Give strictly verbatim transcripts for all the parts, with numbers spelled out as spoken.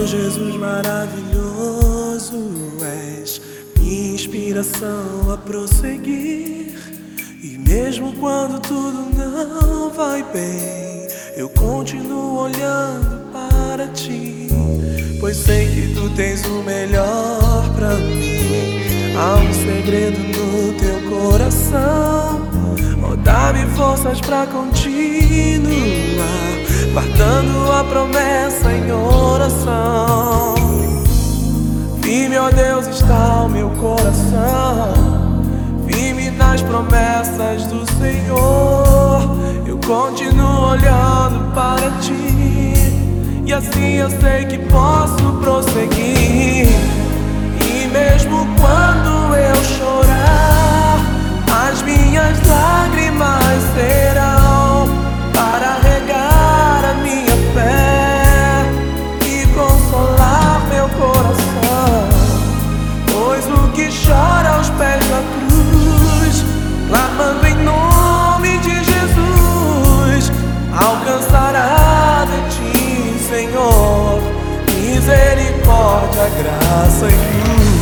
Jesus maravilhoso, és minha inspiração a prosseguir. E mesmo quando tudo não vai bem, eu continuo olhando para ti, pois sei que tu tens o melhor pra mim. Há um segredo no teu coração, oh, dá-me forças pra continuar, guardando a promessa em oração. Firme, ó Deus, está o meu coração, firme nas promessas do Senhor. Eu continuo olhando para ti, e assim eu sei que posso prosseguir. E mesmo quando eu chorar, as minhas lágrimas serão para regar a minha fé e consolar meu coração. Pois o que chora aos pés da cruz, clamando em nome de Jesus, alcançará de ti, Senhor, misericórdia, graça e luz.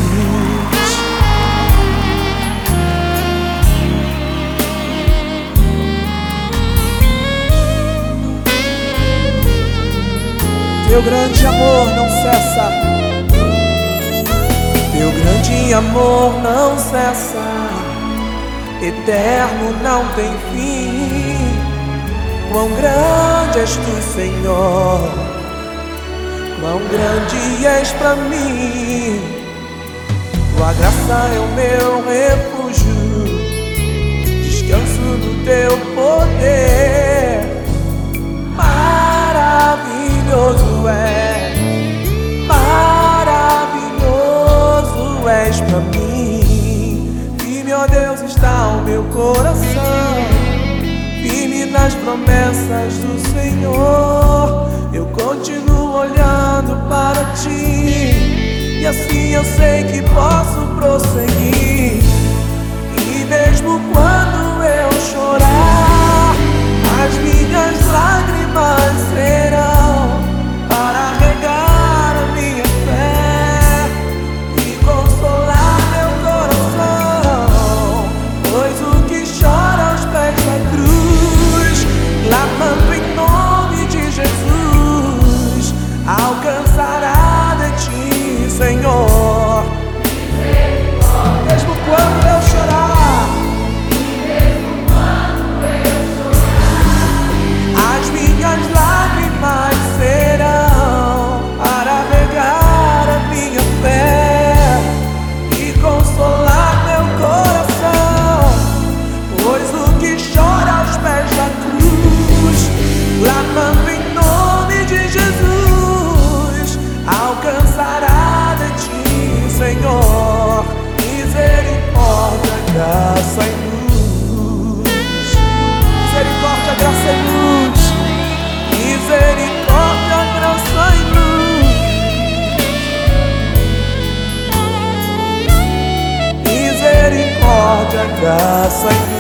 Teu grande amor não cessa, teu grande amor não cessa, eterno não tem fim. Quão grande és tu, Senhor, quão grande és pra mim. Tua graça é o meu refúgio, descanso no teu poder. Maravilhoso é, maravilhoso és pra mim. Firme, ó Deus, está o meu coração, firme nas promessas do Senhor. Eu continuo olhando para ti, e assim eu sei que posso prosseguir. E mesmo quando eu chorar, as minhas lágrimas serão para regar a minha fé e consolar meu coração. Pois o que chora aos pés da cruz, clamando em nome de Jesus, alcançará de ti, Senhor. Mesmo quando eu chorar, as minhas lágrimas serão para regar a minha fé e consolar meu coração. Pois o que chora aos pés da cruz, clamando em nome de Jesus, alcançará de ti, Senhor, misericórdia, graça e luz. Misericórdia, graça e luz. Misericórdia, graça e luz. Misericórdia, graça e luz.